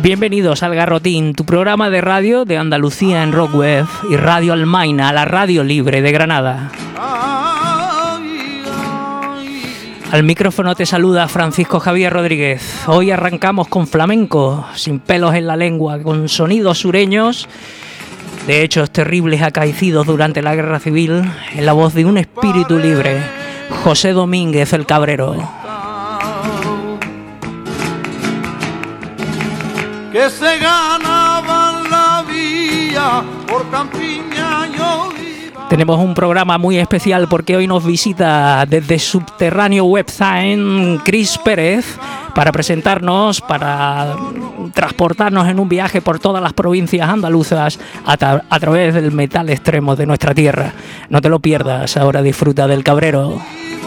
Bienvenidos al Garrotín, tu programa de radio de Andalucía en Rock Web y Radio Almaina, la radio libre de Granada. Al micrófono te saluda Francisco Javier Rodríguez. Hoy arrancamos con flamenco, sin pelos en la lengua, con sonidos sureños de hechos terribles acaecidos durante la Guerra Civil, en la voz de un espíritu libre, José Domínguez el Cabrero. Que se ganaban la vía por campiña y oliva. Tenemos un programa muy especial porque hoy nos visita desde Subterráneo Webzine Chris Pérez para presentarnos, para transportarnos en un viaje por todas las provincias andaluzas a través del metal extremo de nuestra tierra. No te lo pierdas, ahora disfruta del Cabrero.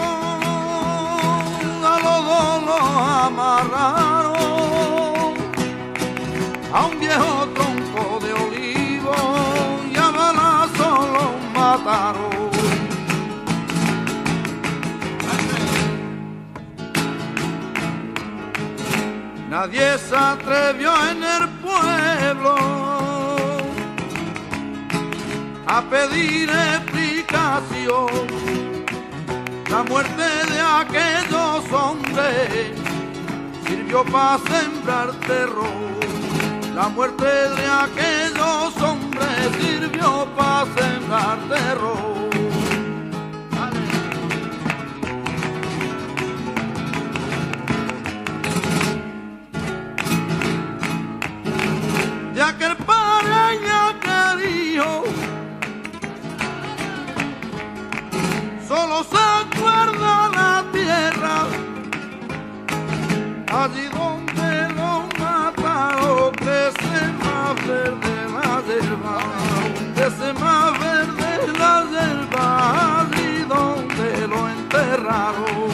A un viejo tronco de olivo y a balazo lo mataron. Nadie se atrevió en el pueblo a pedir explicación. La muerte de aquellos hombres sirvió para sembrar terror. La muerte de aquellos hombres sirvió para sembrar terror. De aquel pareña querido solo se acuerda la tierra, allí donde lo mataron, crece más verde la hierba, crece más verde la hierba, allí donde lo enterraron.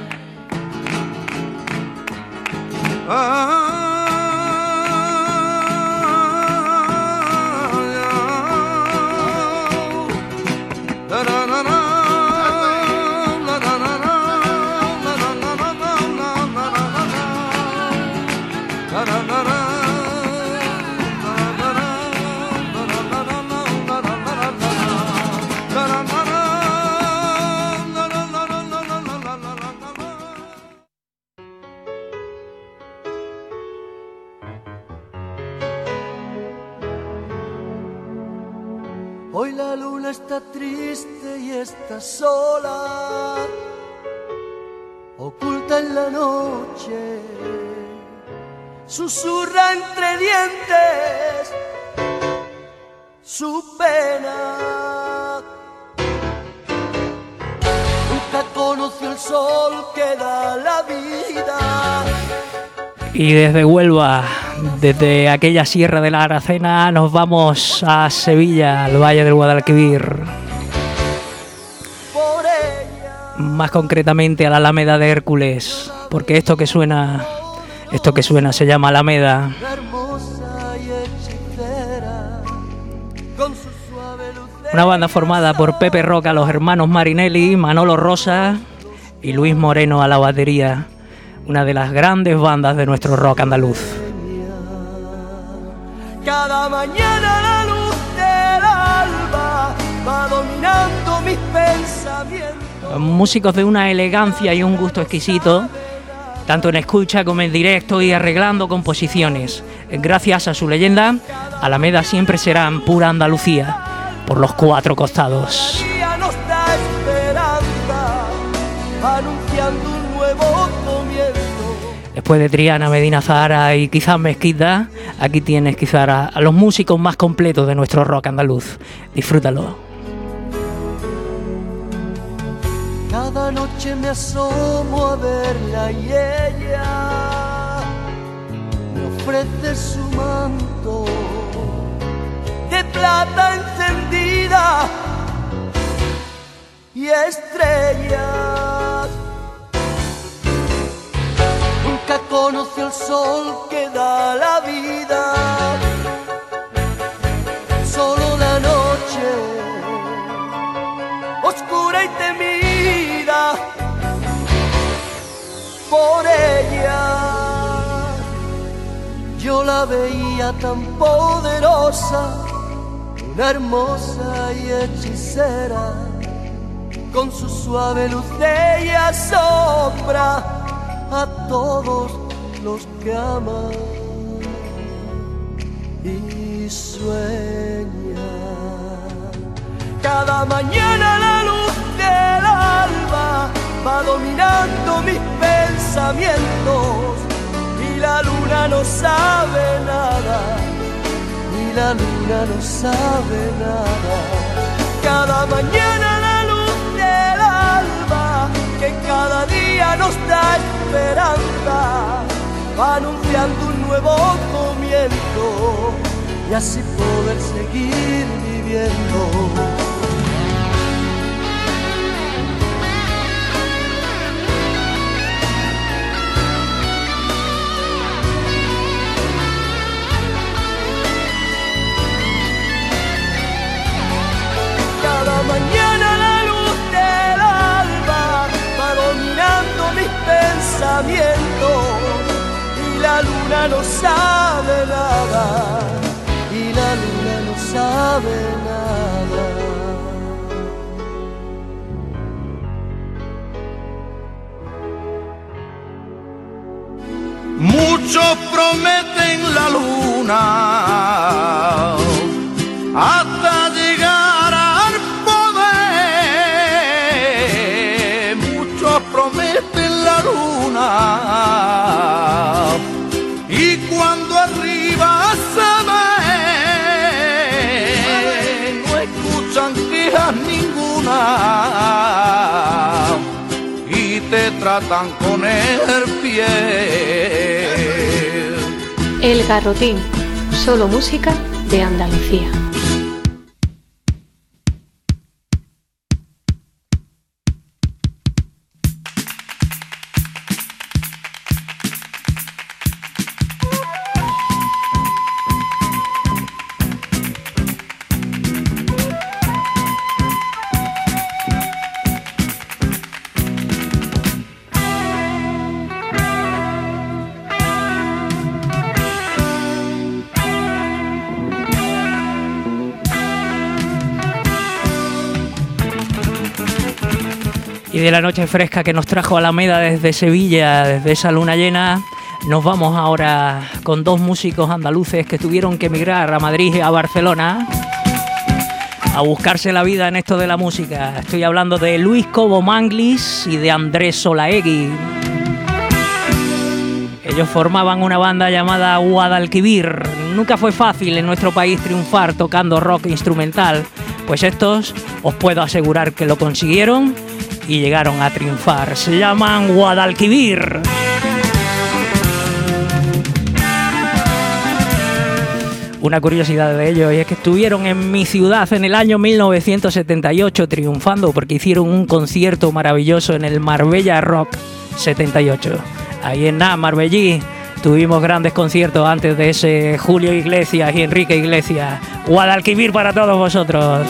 Hoy la luna está triste y está sola, oculta en la noche, susurra entre dientes su pena. Nunca conoció el sol que da la vida. Y desde Huelva, desde aquella sierra de la Aracena, nos vamos a Sevilla, al Valle del Guadalquivir. Más concretamente a la Alameda de Hércules, porque esto que suena se llama Alameda. Una banda formada por Pepe Roca, los hermanos Marinelli, Manolo Rosa y Luis Moreno a la batería. Una de las grandes bandas de nuestro rock andaluz. Cada mañana la luz del alba va dominando mis pensamientos. Músicos de una elegancia y un gusto exquisito, tanto en escucha como en directo y arreglando composiciones. Gracias a su leyenda, Alameda siempre será pura Andalucía, por los cuatro costados. Nos da esperanza, anunciando un nuevo comienzo. Después de Triana, Medina Zahara y quizás Mezquita, aquí tienes quizás a los músicos más completos de nuestro rock andaluz. Disfrútalo. Cada noche me asomo a verla y ella me ofrece su manto de plata encendida y estrellas. Nunca conoció el sol que da la vida, solo la noche oscura y temida. Por ella yo la la veía tan poderosa, una hermosa y hechicera, con su suave luz ella asombra a todos los que aman y sueñan. Cada mañana la luz del alba va dominando mis pensamientos, y la luna no sabe nada, y la luna no sabe nada. Cada mañana la luz del alba, que cada día nos da esperanza, va anunciando un nuevo comienzo, y así poder seguir viviendo. Mañana la luz del alba va dominando mis pensamientos, y la luna no sabe nada, y la luna no sabe nada. Muchos prometen la luna hasta llegar al poder. Muchos prometen la luna y cuando arriba se ve no escuchan quejas ninguna y te tratan con el pie. El Garrotín, solo música de Andalucía. Y de la noche fresca que nos trajo Alameda desde Sevilla, desde esa luna llena, nos vamos ahora con dos músicos andaluces que tuvieron que emigrar a Madrid y a Barcelona a buscarse la vida en esto de la música. Estoy hablando de Luis Cobo Manglis y de Andrés Solaegui. Ellos formaban una banda llamada Guadalquivir. Nunca fue fácil en nuestro país triunfar tocando rock instrumental, pues estos os puedo asegurar que lo consiguieron y llegaron a triunfar. Se llaman Guadalquivir. Una curiosidad de ellos es que estuvieron en mi ciudad en el año 1978 triunfando porque hicieron un concierto maravilloso en el Marbella Rock 78. Ahí en Marbellí tuvimos grandes conciertos antes de ese Julio Iglesias y Enrique Iglesias. Guadalquivir para todos vosotros.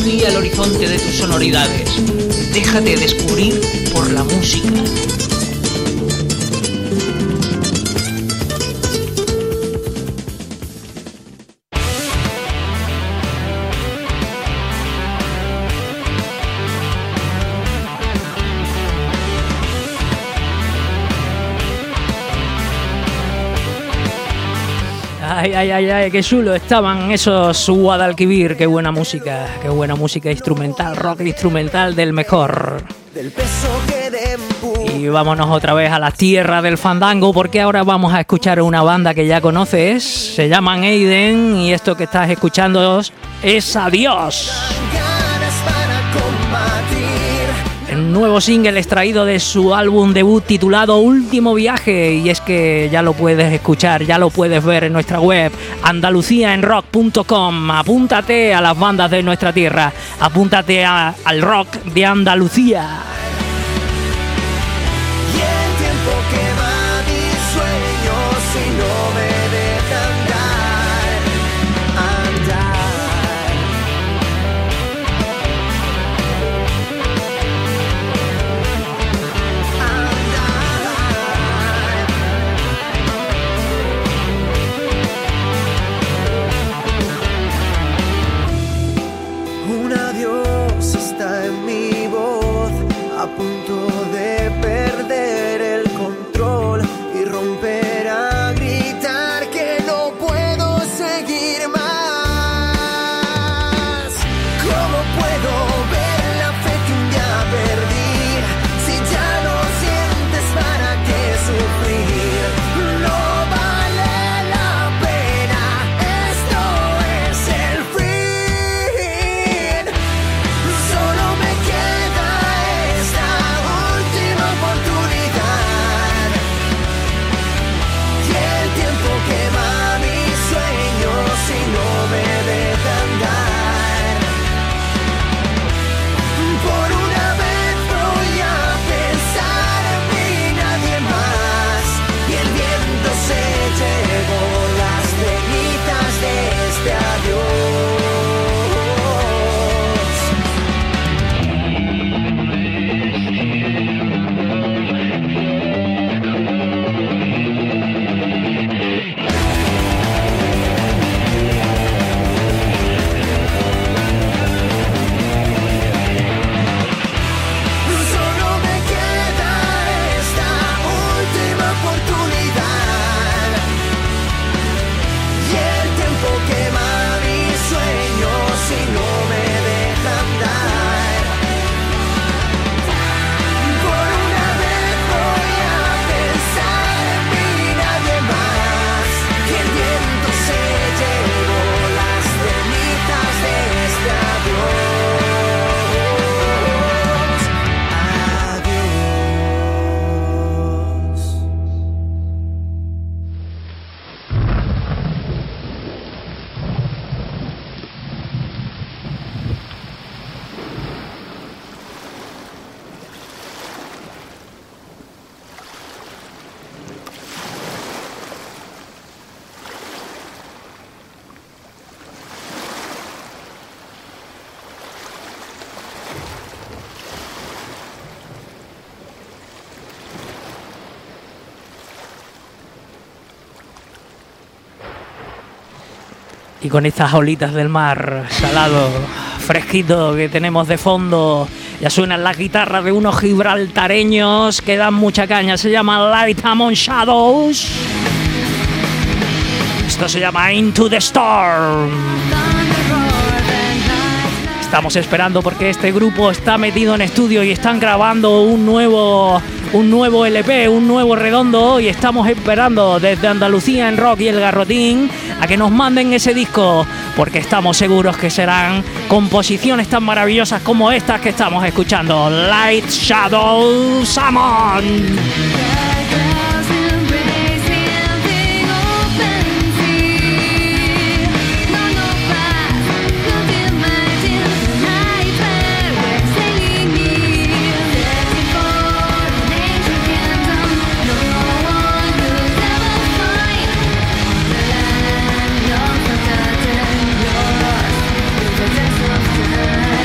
Amplía el horizonte de tus sonoridades. Déjate descubrir por la música. Ay, ay, ay, ay, qué chulo estaban esos Guadalquivir, qué buena música instrumental, rock instrumental del mejor. Y vámonos otra vez a la tierra del fandango, porque ahora vamos a escuchar una banda que ya conoces, se llaman Aiden, y esto que estás escuchando es Adiós. Un nuevo single extraído de su álbum debut titulado Último Viaje, y es que ya lo puedes escuchar, ya lo puedes ver en nuestra web andaluciaenrock.com. Apúntate a las bandas de nuestra tierra, apúntate al rock de Andalucía. Y con estas olitas del mar salado, fresquito que tenemos de fondo, ya suenan las guitarras de unos gibraltareños que dan mucha caña. Se llama Light Among Shadows. Esto se llama Into the Storm. Estamos esperando porque este grupo está metido en estudio y están grabando un nuevo LP, un nuevo redondo, y estamos esperando desde Andalucía en Rock y El Garrotín a que nos manden ese disco, porque estamos seguros que serán composiciones tan maravillosas como estas que estamos escuchando. Light Shadow Summon. Thank you.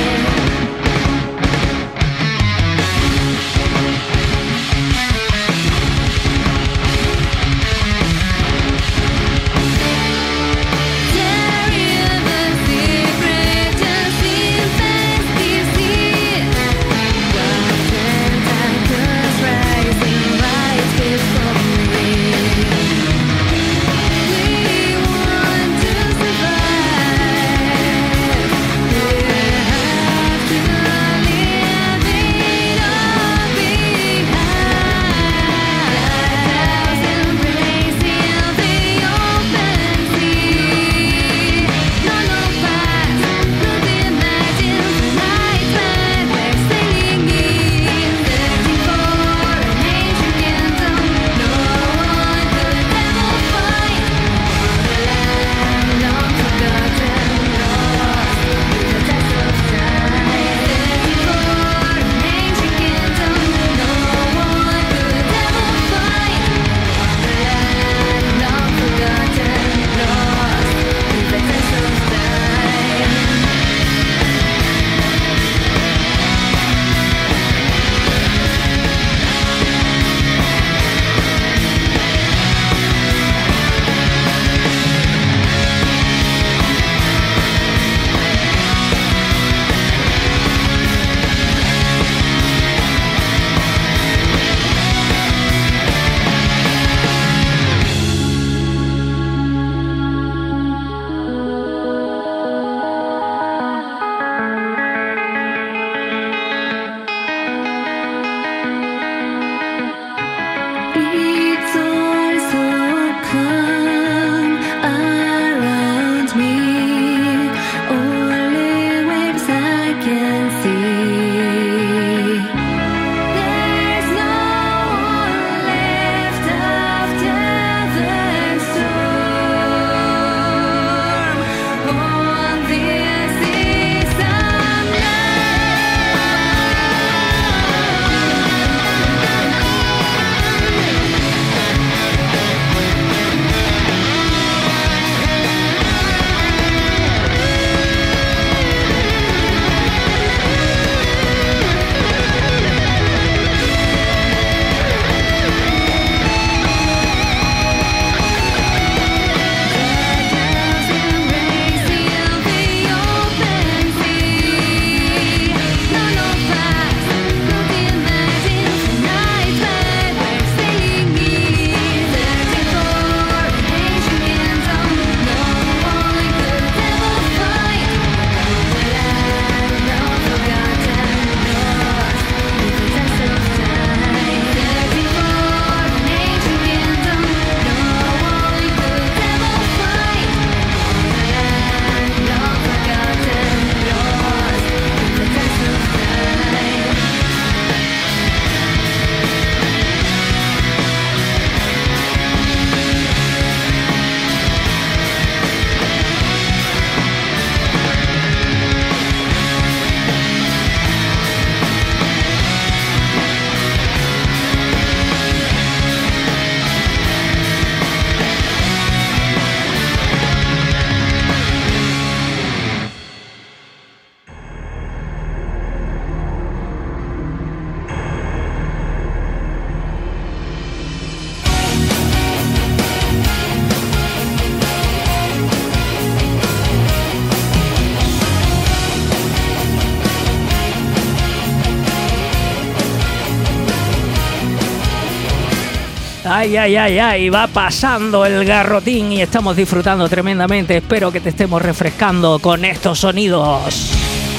Ay, ay, ay, ay, va pasando el garrotín y estamos disfrutando tremendamente. Espero que te estemos refrescando con estos sonidos.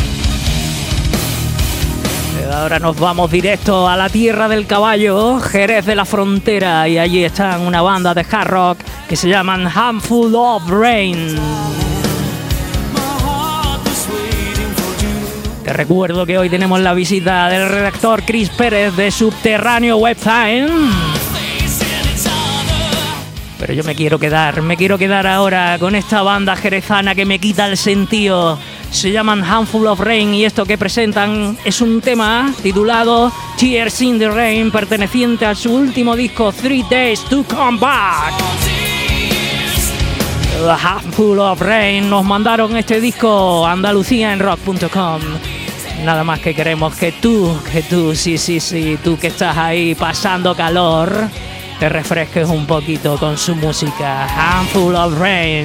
Ahora nos vamos directo a la tierra del caballo, Jerez de la Frontera, y allí están una banda de hard rock que se llaman Handful of Rain. Te recuerdo que hoy tenemos la visita del redactor Chris Pérez de Subterráneo Website. Pero yo me quiero quedar ahora con esta banda jerezana que me quita el sentido. Se llaman Handful of Rain y esto que presentan es un tema titulado Tears in the Rain, perteneciente a su último disco 3 Days to Come Back. Handful of Rain nos mandaron este disco a andaluciaenrock.com. Nada más que queremos que tú, sí, tú que estás ahí pasando calor, te refresques un poquito con su música. Handful of Rain.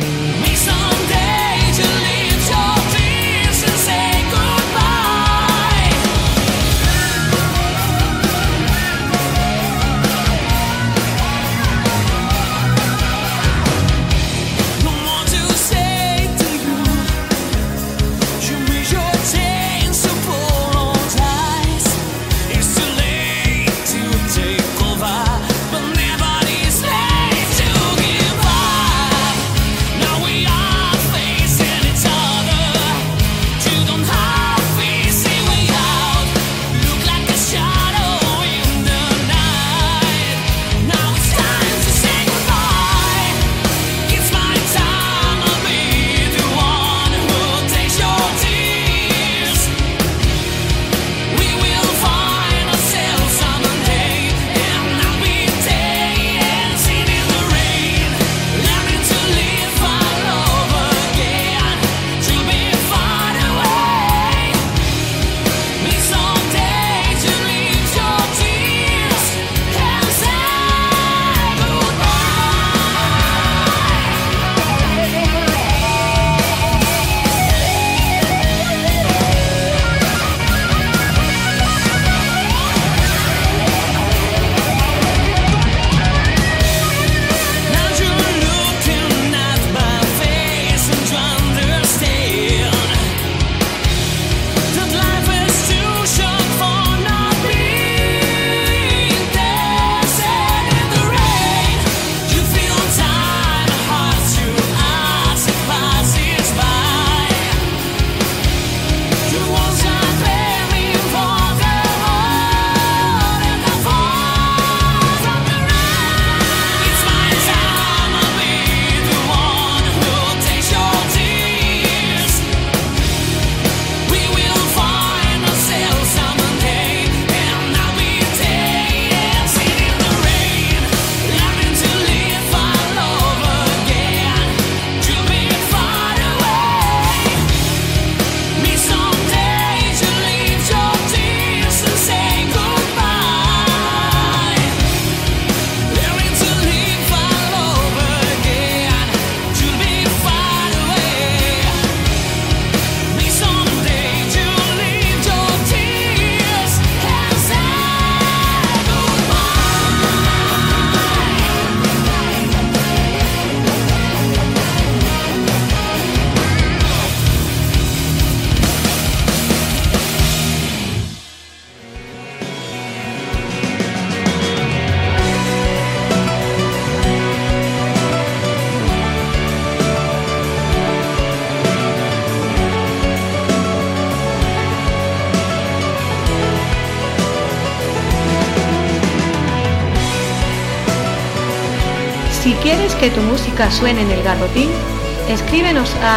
Si quieres que tu música suene en el garrotín, escríbenos a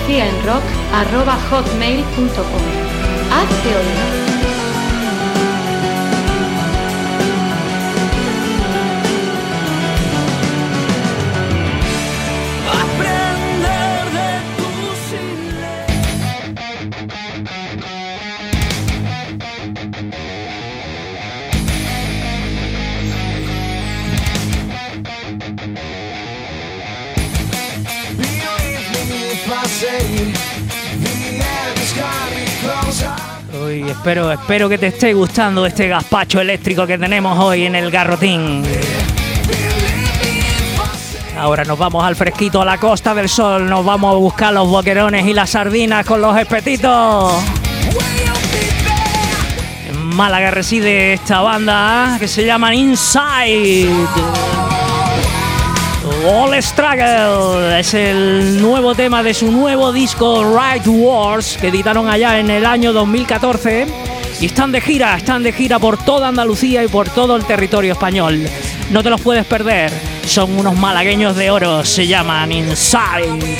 andaluciaenrock@hotmail.com. Hazte oír. Uy, espero que te esté gustando este gazpacho eléctrico que tenemos hoy en el garrotín. Ahora nos vamos al fresquito, a la Costa del Sol. Nos vamos a buscar los boquerones y las sardinas con los espetitos. En Málaga reside esta banda que se llaman Inside. All Struggle es el nuevo tema de su nuevo disco Right Wars, que editaron allá en el año 2014. Y están de gira por toda Andalucía y por todo el territorio español. No te los puedes perder. Son unos malagueños de oro, se llaman Inside.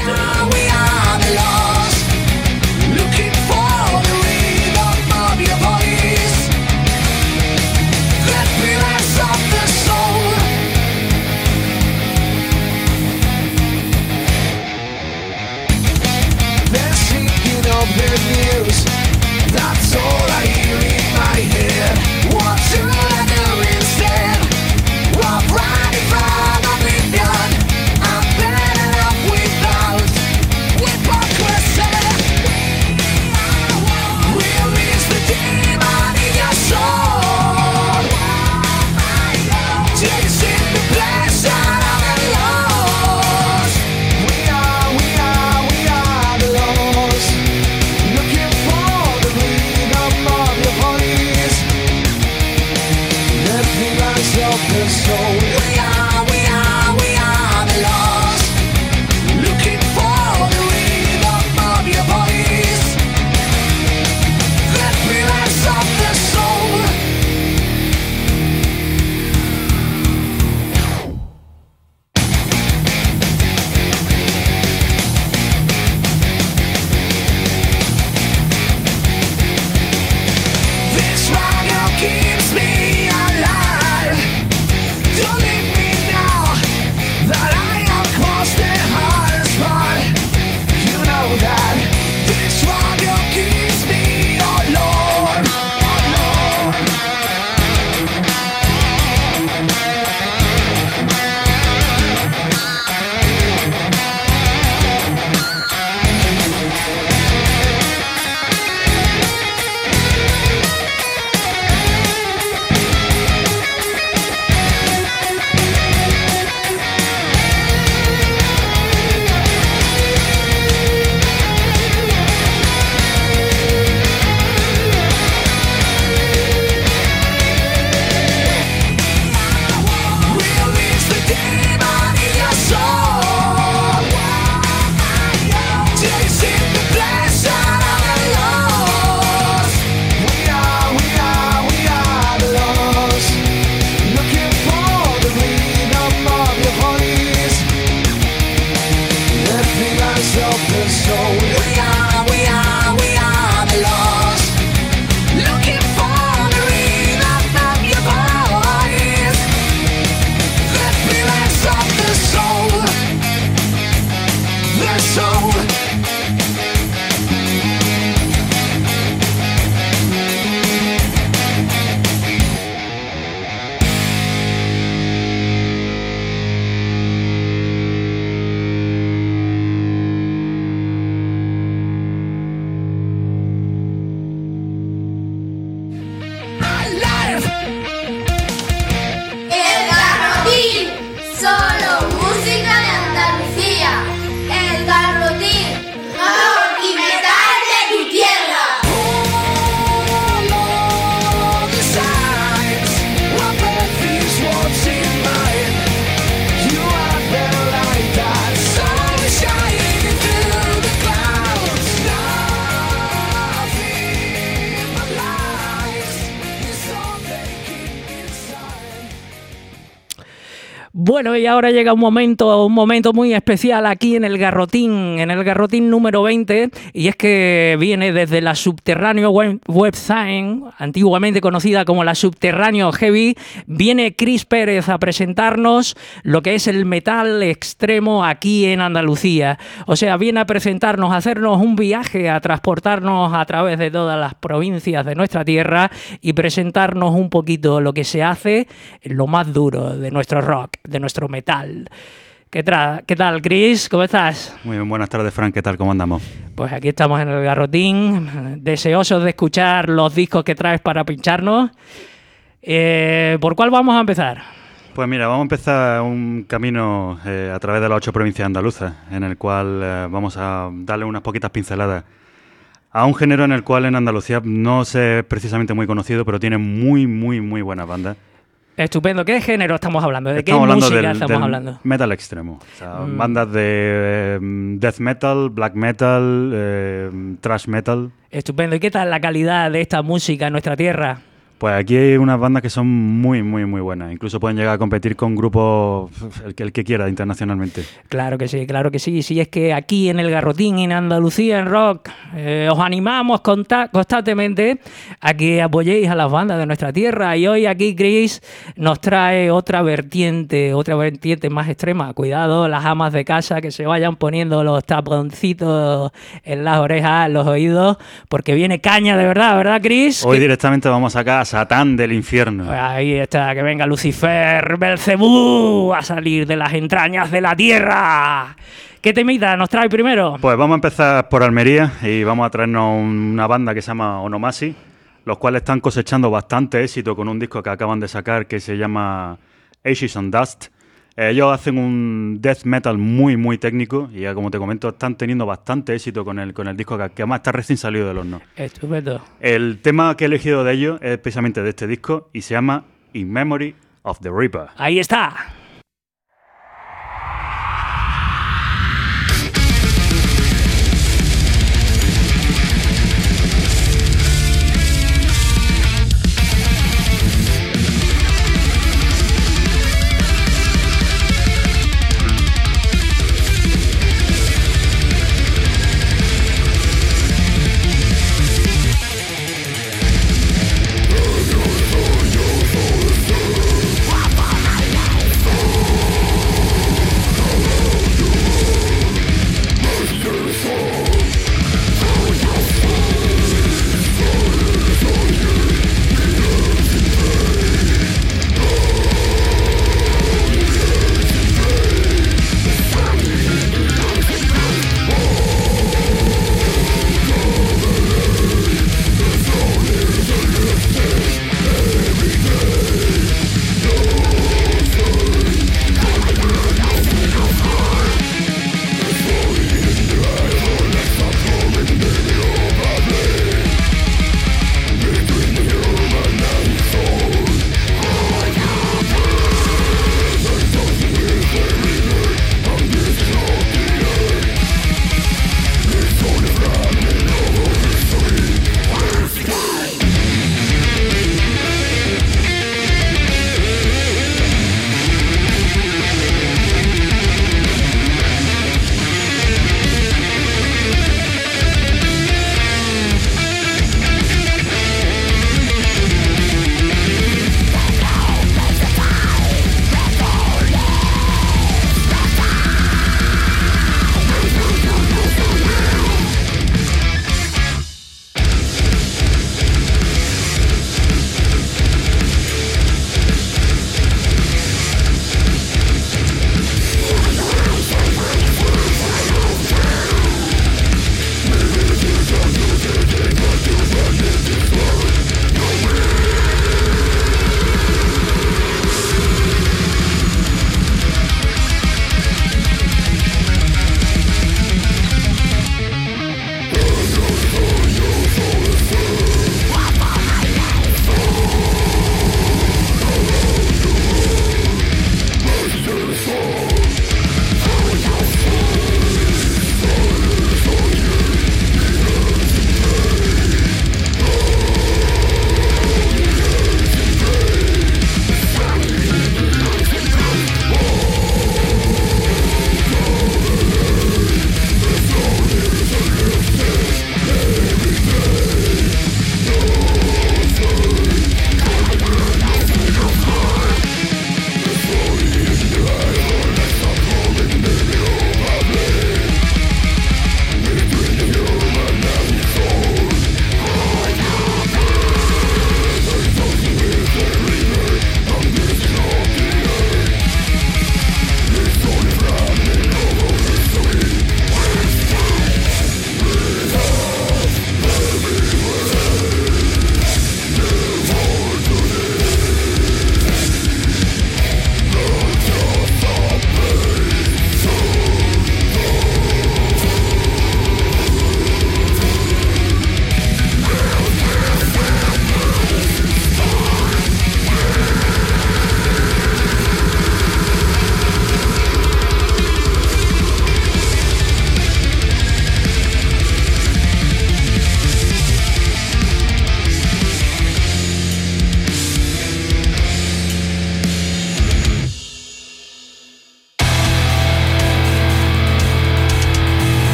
That's all I hear in my head. What should I do instead? Walk right in front of oblivion. I'm better off without hypocrisy. Release the demon in your soul. Chasing the pleasure of the lost. We are the lost. Looking for the rhythm of your bodies. Let me rise up the soul. We are the lost. Looking for the rhythm of your bodies. Let me rise up the soul. This radio keeps me alive. Don't leave me now that I am crossed the hardest part. You know that this radio keeps me alone. Release the demon in your soul. Chasing the pleasure of the lost. We are the lost. Looking for the rhythm of your bodies. Let me rise up the soul. We are the lost. Looking for the rhythm of your bodies. Let me rise up the soul. The soul. Alive. El Garrotín, solo música de Andalucía. El Garrotín, rock y metal de tu tierra. All the signs, what these words in mine. You are the light that sun is shining through the clouds. Nothing but lies is all they keep inside. Bueno, y ahora llega un momento muy especial aquí en el Garrotín número 20, y es que viene desde la Subterráneo Webzine, antiguamente conocida como la Subterráneo Heavy. Viene Chris Pérez a presentarnos lo que es el metal extremo aquí en Andalucía. O sea, viene a presentarnos, a hacernos un viaje, a transportarnos a través de todas las provincias de nuestra tierra y presentarnos un poquito lo que se hace en lo más duro de nuestro rock, de nuestro metal. ¿Qué tal, Chris? ¿Cómo estás? Muy bien, buenas tardes, Frank. ¿Qué tal? ¿Cómo andamos? Pues aquí estamos en el Garrotín, deseosos de escuchar los discos que traes para pincharnos. ¿Por cuál vamos a empezar? Pues mira, vamos a empezar un camino a través de las 8 provincias andaluzas, en el cual vamos a darle unas poquitas pinceladas a un género en el cual en Andalucía no es precisamente muy conocido, pero tiene muy buenas bandas. Estupendo. ¿Qué género estamos hablando? ¿De Estamos qué hablando música del estamos hablando? Metal extremo. O sea, bandas de death metal, black metal, thrash metal. Estupendo. ¿Y qué tal la calidad de esta música en nuestra tierra? Pues aquí hay unas bandas que son muy buenas. Incluso pueden llegar a competir con grupos, el que quiera, internacionalmente. Claro que sí, claro que sí. Si es que aquí en el Garrotín, en Andalucía, en Rock, os animamos constantemente a que apoyéis a las bandas de nuestra tierra. Y hoy aquí Chris nos trae otra vertiente más extrema. Cuidado, las amas de casa, que se vayan poniendo los taponcitos en las orejas, en los oídos, porque viene caña de verdad, ¿verdad, Chris? Hoy directamente vamos a sacar a Satán del infierno. Ahí está, que venga Lucifer, Belcebú, a salir de las entrañas de la tierra. ¿Qué temita nos trae primero? Pues vamos a empezar por Almería y vamos a traernos una banda que se llama Onomasi, los cuales están cosechando bastante éxito con un disco que acaban de sacar que se llama Ashes and Dust. Ellos hacen un death metal muy técnico y ya, como te comento, están teniendo bastante éxito con el disco que además está recién salido del horno. Estupendo. El tema que he elegido de ellos es precisamente de este disco y se llama In Memory of the Reaper. Ahí está. Fire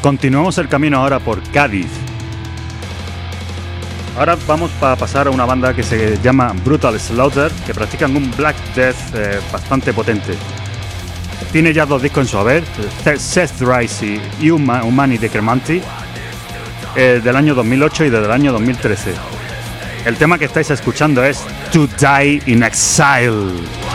Continuamos el camino ahora por Cádiz. Ahora vamos a pasar a una banda que se llama Brutal Slaughter, que practican un black death bastante potente. Tiene ya 2 discos en su haber, Seth Rice y Humani Decremanti, del año 2008 y del año 2013. El tema que estáis escuchando es To Die in Exile.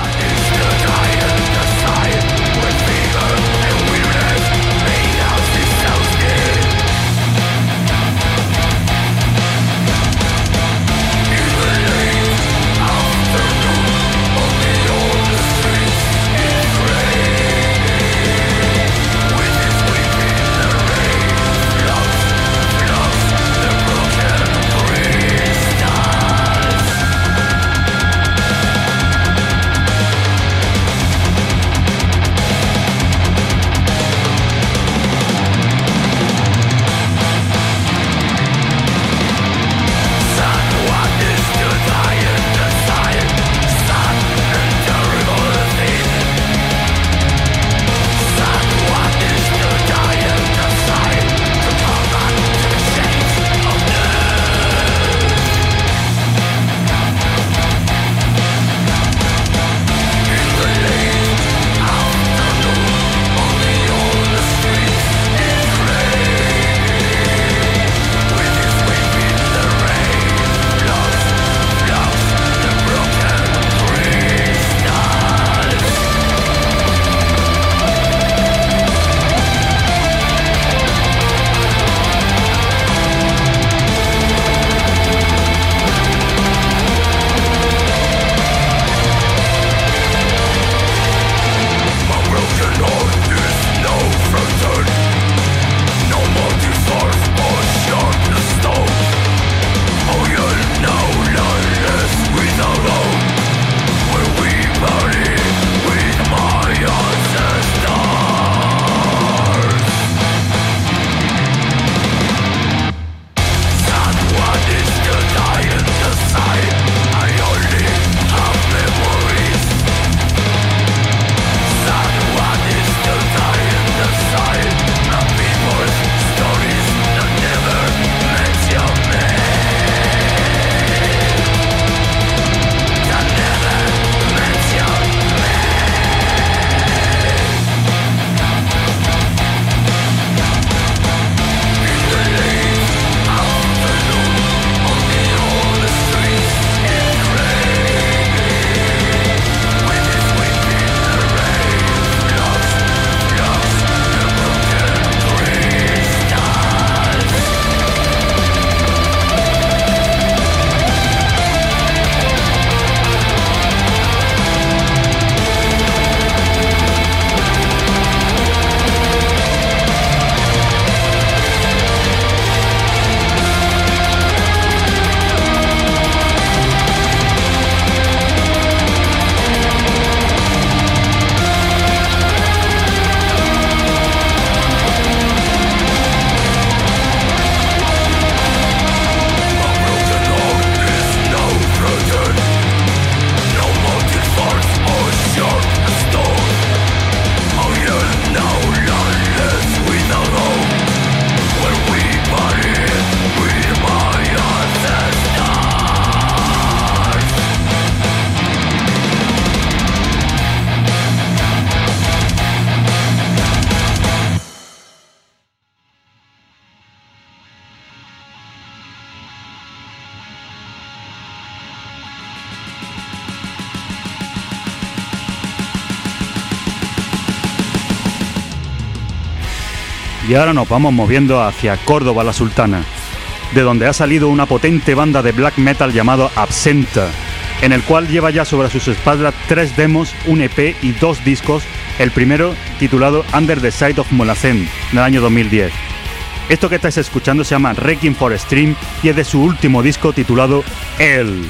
Y ahora nos vamos moviendo hacia Córdoba la Sultana, de donde ha salido una potente banda de black metal llamado Absenta, en el cual lleva ya sobre sus espaldas 3 demos, un EP y 2 discos, el primero titulado Under the Side of Molacén, del año 2010. Esto que estáis escuchando se llama Requiem for Stream y es de su último disco titulado El.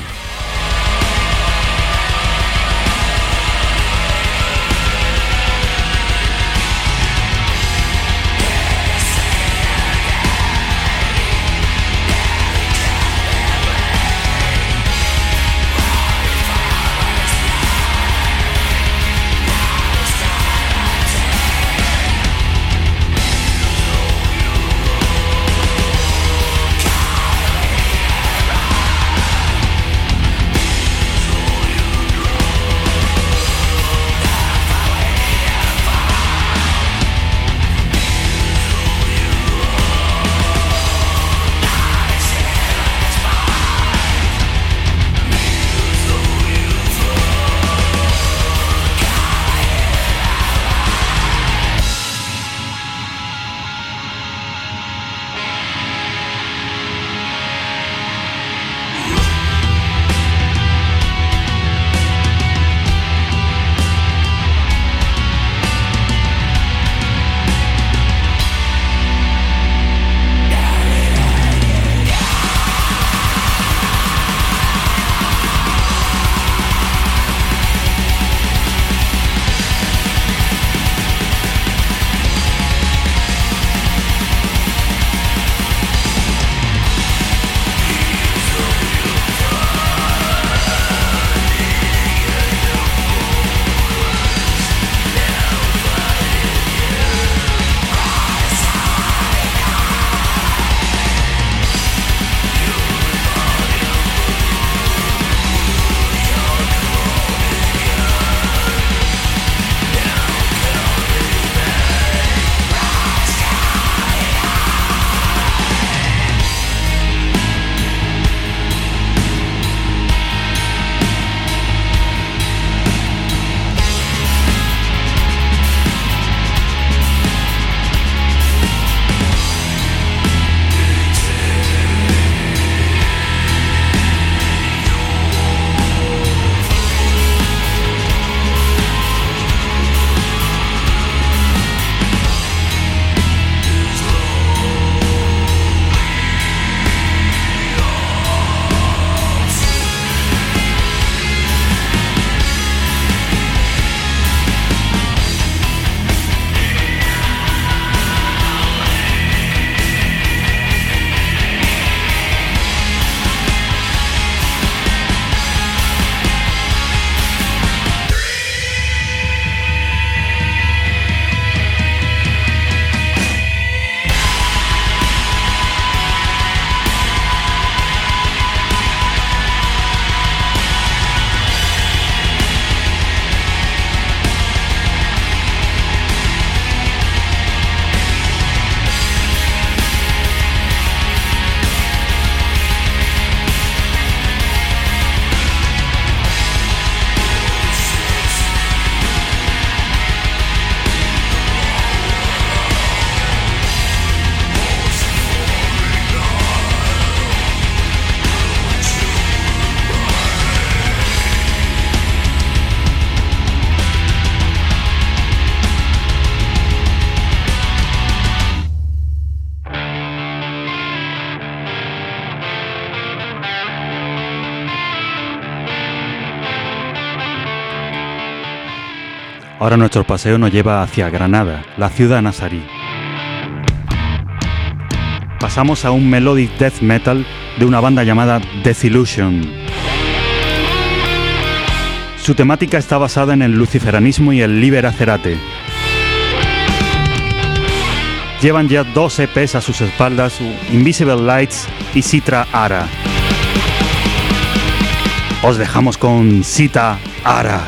Ahora nuestro paseo nos lleva hacia Granada, la ciudad nazarí. Pasamos a un melodic death metal de una banda llamada Desillusion. Su temática está basada en el luciferanismo y el Liber Acerate. Llevan ya 2 EPs a sus espaldas, Invisible Lights y Citra Ara. Os dejamos con Citra Ara.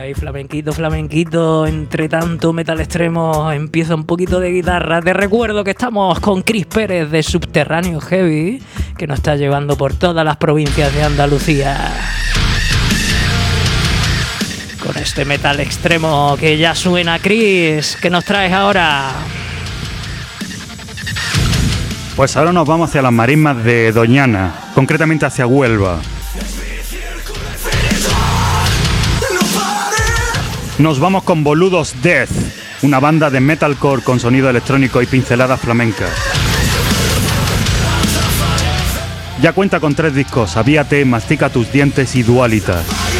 Ay, flamenquito, flamenquito. Entre tanto metal extremo empieza un poquito de guitarra. Te recuerdo que estamos con Chris Pérez de Subterráneo Heavy, que nos está llevando por todas las provincias de Andalucía. Con este metal extremo que ya suena. Chris, ¿qué nos traes ahora? Pues ahora nos vamos hacia las marismas de Doñana, concretamente hacia Huelva. Nos vamos con Boludos Death, una banda de metalcore con sonido electrónico y pinceladas flamencas. Ya cuenta con 3 discos: Avíate, Mastica tus dientes y Dualitas.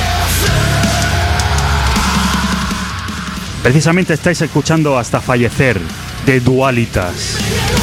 Precisamente estáis escuchando Hasta fallecer, de Dualitas.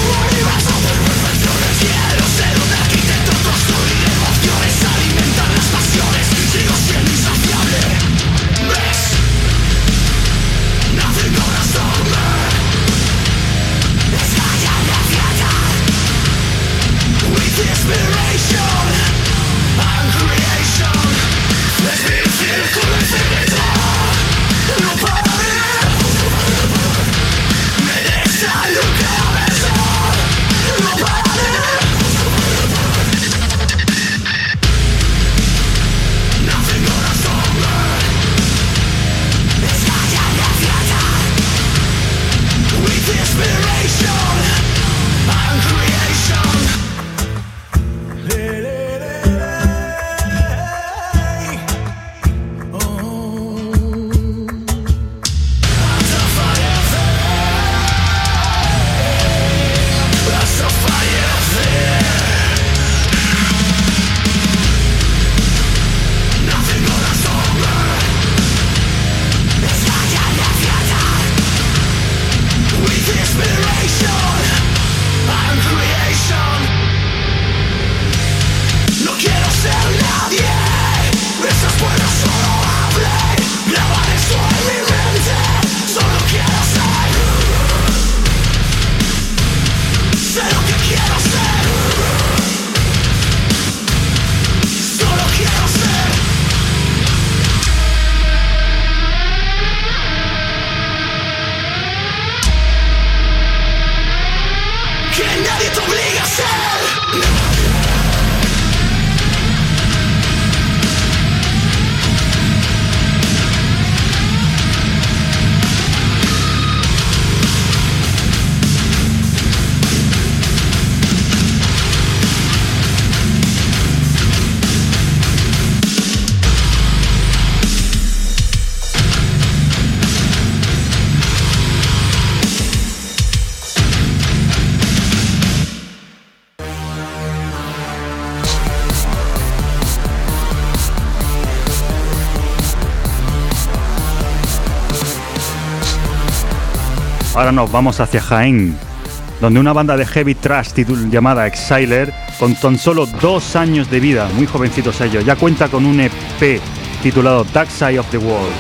Ahora nos vamos hacia Jaén, donde una banda de heavy thrash llamada Exiler, con tan solo 2 años de vida, muy jovencitos ellos, ya cuenta con un EP titulado Dark Side of the World.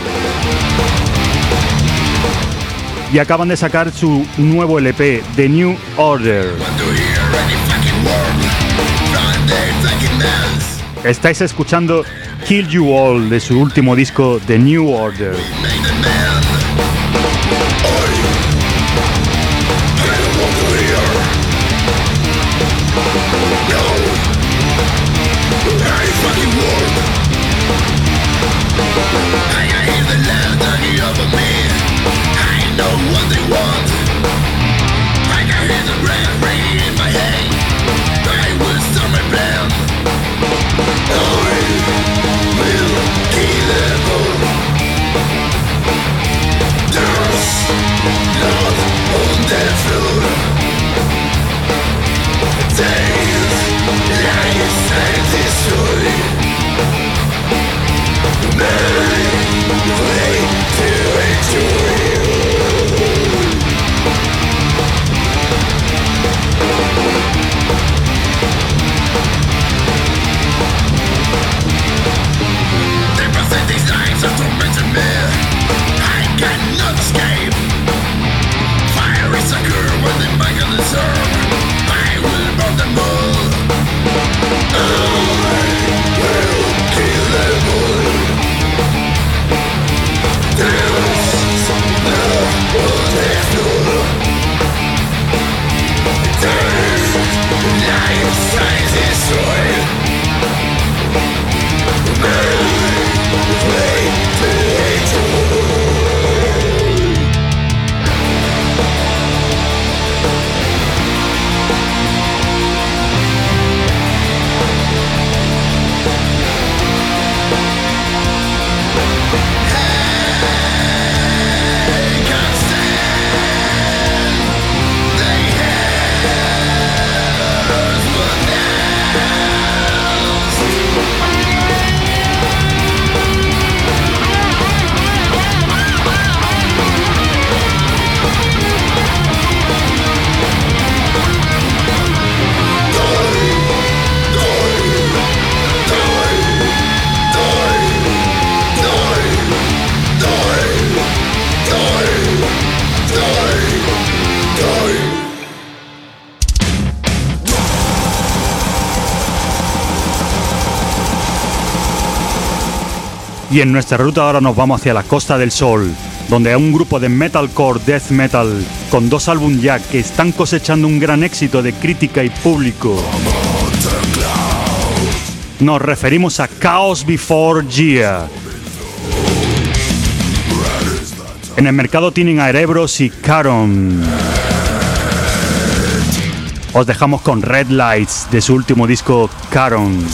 Y acaban de sacar su nuevo LP, The New Order. Estáis escuchando Kill You All de su último disco, The New Order. Dance Y en nuestra ruta ahora nos vamos hacia la Costa del Sol, donde hay un grupo de metalcore death metal con 2 álbumes ya que están cosechando un gran éxito de crítica y público. Nos referimos a Chaos Before Gia. En el mercado tienen a Erebros y Caron. Os dejamos con Red Lights de su último disco Caron.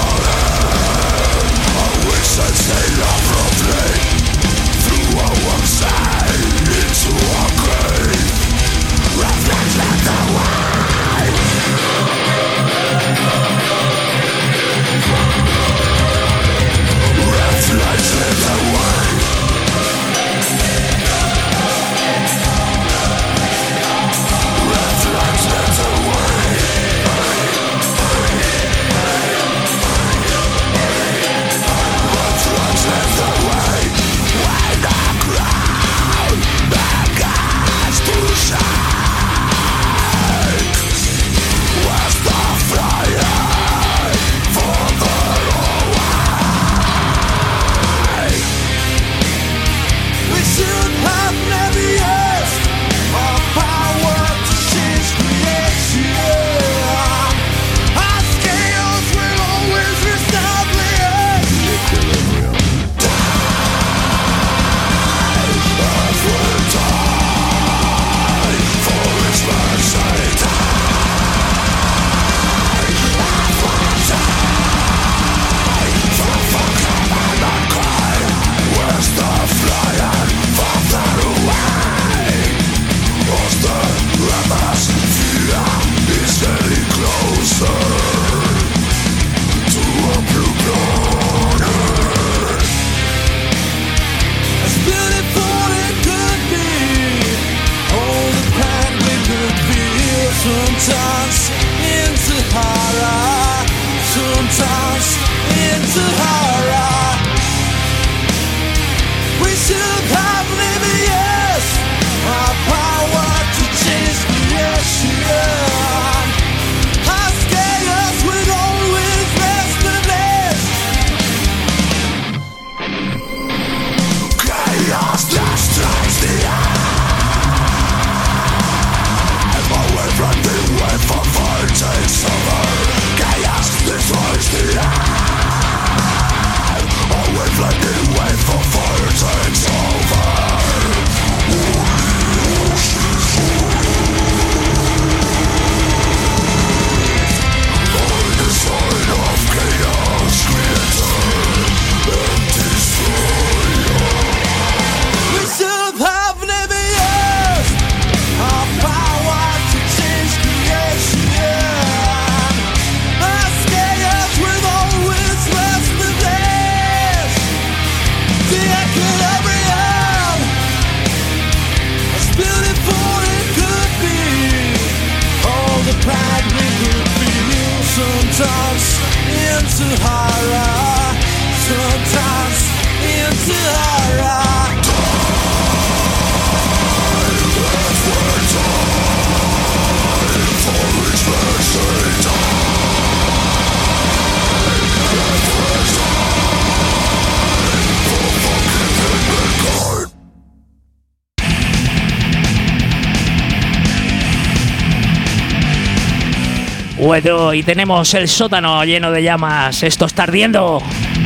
Bueno, y tenemos el sótano lleno de llamas. Esto está ardiendo.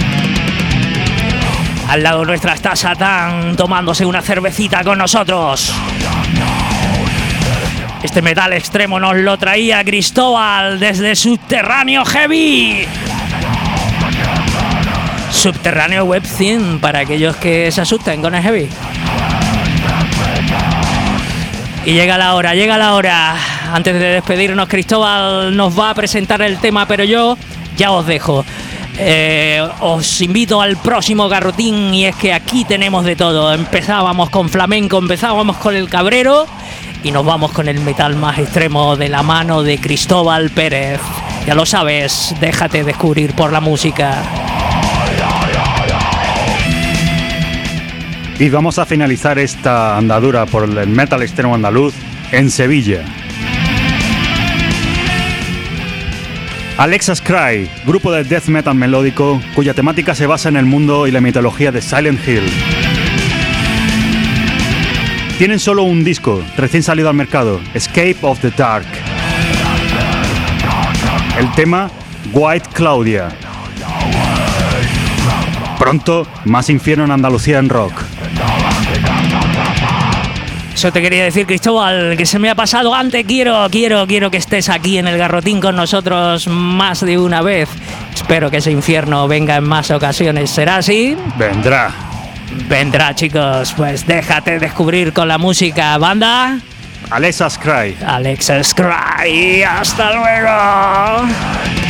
Al lado nuestra está Satán tomándose una cervecita con nosotros. Este metal extremo nos lo traía Cristóbal desde Subterráneo Heavy. Subterráneo Web Theme, para aquellos que se asusten con el heavy. Y llega la hora. Antes de despedirnos, Cristóbal nos va a presentar el tema, pero yo ya os dejo. Os invito al próximo garrotín, y es que aquí tenemos de todo. Empezábamos con flamenco, empezábamos con el cabrero y nos vamos con el metal más extremo de la mano de Cristóbal Pérez. Ya lo sabes, déjate descubrir por la música. Y vamos a finalizar esta andadura por el metal extremo andaluz en Sevilla. Alexa's Cry, grupo de death metal melódico cuya temática se basa en el mundo y la mitología de Silent Hill. Tienen solo un disco, recién salido al mercado, Escape of the Dark. El tema, White Claudia. Pronto, más infierno en Andalucía en rock. Eso te quería decir, Cristóbal, que se me ha pasado antes. Quiero que estés aquí en el Garrotín con nosotros más de una vez. Espero que ese infierno venga en más ocasiones. ¿Será así? Vendrá, chicos. Pues déjate descubrir con la música. Banda. Alexa's Cry. Alexa's Cry. ¡Hasta luego!